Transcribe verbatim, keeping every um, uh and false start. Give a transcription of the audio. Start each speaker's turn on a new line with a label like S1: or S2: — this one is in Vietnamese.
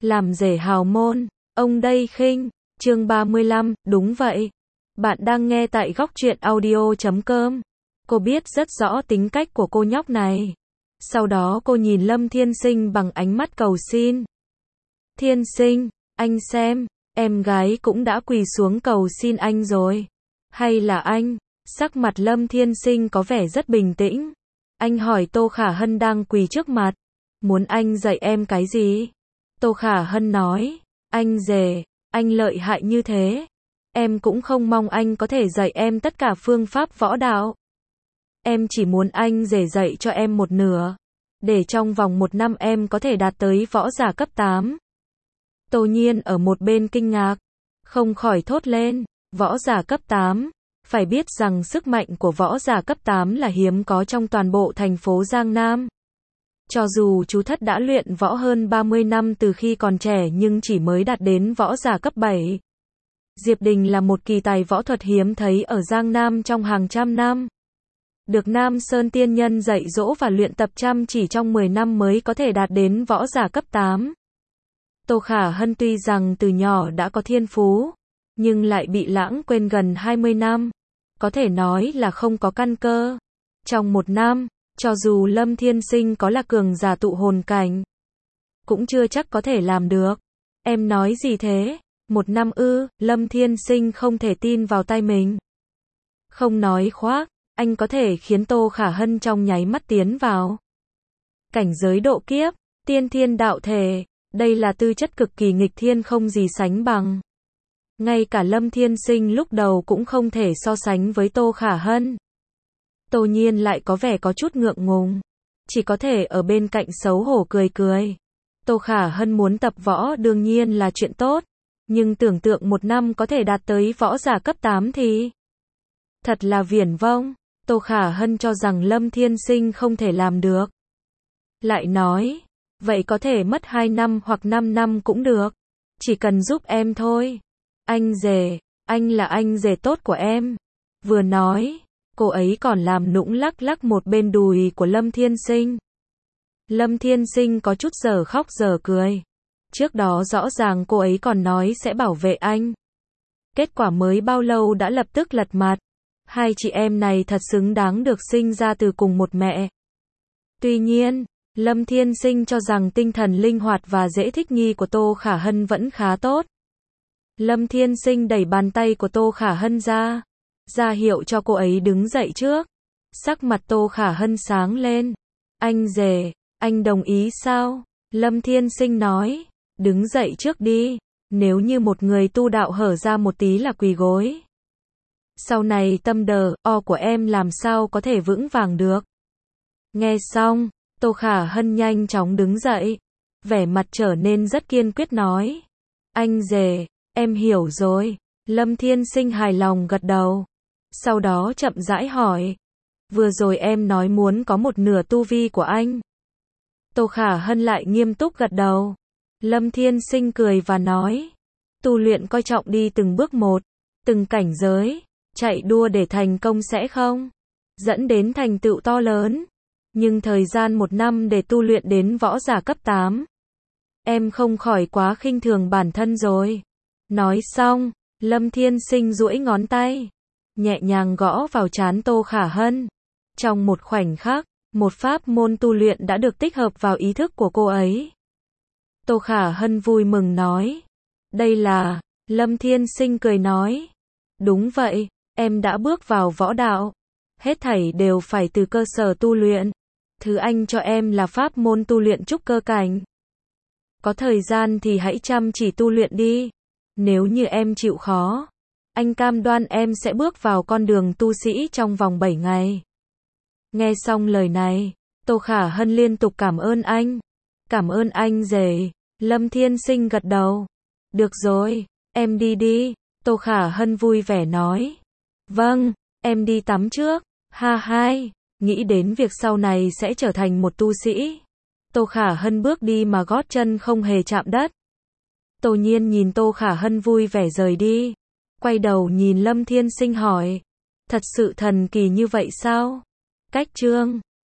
S1: Làm rể hào môn, ông đây khinh, chương ba mươi lăm, đúng vậy. Bạn đang nghe tại góc truyện audio chấm com. Cô biết rất rõ tính cách của cô nhóc này. Sau đó cô nhìn Lâm Thiên Sinh bằng ánh mắt cầu xin. Thiên Sinh, anh xem, em gái cũng đã quỳ xuống cầu xin anh rồi. Hay là anh? Sắc mặt Lâm Thiên Sinh có vẻ rất bình tĩnh. Anh hỏi Tô Khả Hân đang quỳ trước mặt. Muốn anh dạy em cái gì? Tô Khả Hân nói, anh rể, anh lợi hại như thế. Em cũng không mong anh có thể dạy em tất cả phương pháp võ đạo. Em chỉ muốn anh rể dạy cho em một nửa. Để trong vòng một năm em có thể đạt tới võ giả cấp tám. Tô Nhiên ở một bên kinh ngạc. Không khỏi thốt lên, võ giả cấp tám. Phải biết rằng sức mạnh của võ giả cấp tám là hiếm có trong toàn bộ thành phố Giang Nam. Cho dù chú Thất đã luyện võ hơn ba mươi năm từ khi còn trẻ nhưng chỉ mới đạt đến võ giả cấp bảy. Diệp Đình là một kỳ tài võ thuật hiếm thấy ở Giang Nam trong hàng trăm năm. Được Nam Sơn Tiên Nhân dạy dỗ và luyện tập chăm chỉ trong mười năm mới có thể đạt đến võ giả cấp tám. Tô Khả Hân tuy rằng từ nhỏ đã có thiên phú, nhưng lại bị lãng quên gần hai mươi năm. Có thể nói là không có căn cơ. Trong một năm, cho dù Lâm Thiên Sinh có là cường giả tụ hồn cảnh, cũng chưa chắc có thể làm được. Em nói gì thế? Một năm ư? Lâm Thiên Sinh không thể tin vào tai mình. Không nói khoác, anh có thể khiến Tô Khả Hân trong nháy mắt tiến vào cảnh giới độ kiếp, tiên thiên đạo thể. Đây là tư chất cực kỳ nghịch thiên không gì sánh bằng. Ngay cả Lâm Thiên Sinh lúc đầu cũng không thể so sánh với Tô Khả Hân. Tô Nhiên lại có vẻ có chút ngượng ngùng, chỉ có thể ở bên cạnh xấu hổ cười cười. Tô Khả Hân muốn tập võ đương nhiên là chuyện tốt, nhưng tưởng tượng một năm có thể đạt tới võ giả cấp tám thì thật là viển vông. Tô Khả Hân cho rằng Lâm Thiên Sinh không thể làm được. Lại nói, vậy có thể mất hai năm hoặc năm năm cũng được, chỉ cần giúp em thôi. Anh rể, anh là anh rể tốt của em. Vừa nói, cô ấy còn làm nũng lắc lắc một bên đùi của Lâm Thiên Sinh. Lâm Thiên Sinh có chút giờ khóc giờ cười. Trước đó rõ ràng cô ấy còn nói sẽ bảo vệ anh. Kết quả mới bao lâu đã lập tức lật mặt. Hai chị em này thật xứng đáng được sinh ra từ cùng một mẹ. Tuy nhiên, Lâm Thiên Sinh cho rằng tinh thần linh hoạt và dễ thích nghi của Tô Khả Hân vẫn khá tốt. Lâm Thiên Sinh đẩy bàn tay của Tô Khả Hân ra, ra hiệu cho cô ấy đứng dậy trước. Sắc mặt Tô Khả Hân sáng lên. Anh rể, anh đồng ý sao? Lâm Thiên Sinh nói, đứng dậy trước đi, nếu như một người tu đạo hở ra một tí là quỳ gối. Sau này tâm đờ, o của em làm sao có thể vững vàng được. Nghe xong, Tô Khả Hân nhanh chóng đứng dậy, vẻ mặt trở nên rất kiên quyết nói. Anh rể, em hiểu rồi. Lâm Thiên Sinh hài lòng gật đầu. Sau đó chậm rãi hỏi. Vừa rồi em nói muốn có một nửa tu vi của anh. Tô Khả Hân lại nghiêm túc gật đầu. Lâm Thiên Sinh cười và nói. Tu luyện coi trọng đi từng bước một, từng cảnh giới. Chạy đua để thành công sẽ không dẫn đến thành tựu to lớn. Nhưng thời gian một năm để tu luyện đến võ giả cấp tám. Em không khỏi quá khinh thường bản thân rồi. Nói xong, Lâm Thiên Sinh duỗi ngón tay, nhẹ nhàng gõ vào trán Tô Khả Hân. Trong một khoảnh khắc, một pháp môn tu luyện đã được tích hợp vào ý thức của cô ấy. Tô Khả Hân vui mừng nói. Đây là... Lâm Thiên Sinh cười nói. Đúng vậy, em đã bước vào võ đạo. Hết thảy đều phải từ cơ sở tu luyện. Thứ anh cho em là pháp môn tu luyện trúc cơ cảnh. Có thời gian thì hãy chăm chỉ tu luyện đi. Nếu như em chịu khó, anh cam đoan em sẽ bước vào con đường tu sĩ trong vòng bảy ngày. Nghe xong lời này, Tô Khả Hân liên tục cảm ơn anh. Cảm ơn anh rể. Lâm Thiên Sinh gật đầu. Được rồi, em đi đi. Tô Khả Hân vui vẻ nói. Vâng, em đi tắm trước. Ha hai, nghĩ đến việc sau này sẽ trở thành một tu sĩ. Tô Khả Hân bước đi mà gót chân không hề chạm đất. Tô Nhiên nhìn Tô Khả Hân vui vẻ rời đi. Quay đầu nhìn Lâm Thiên Sinh hỏi. Thật sự thần kỳ như vậy sao? Cách chương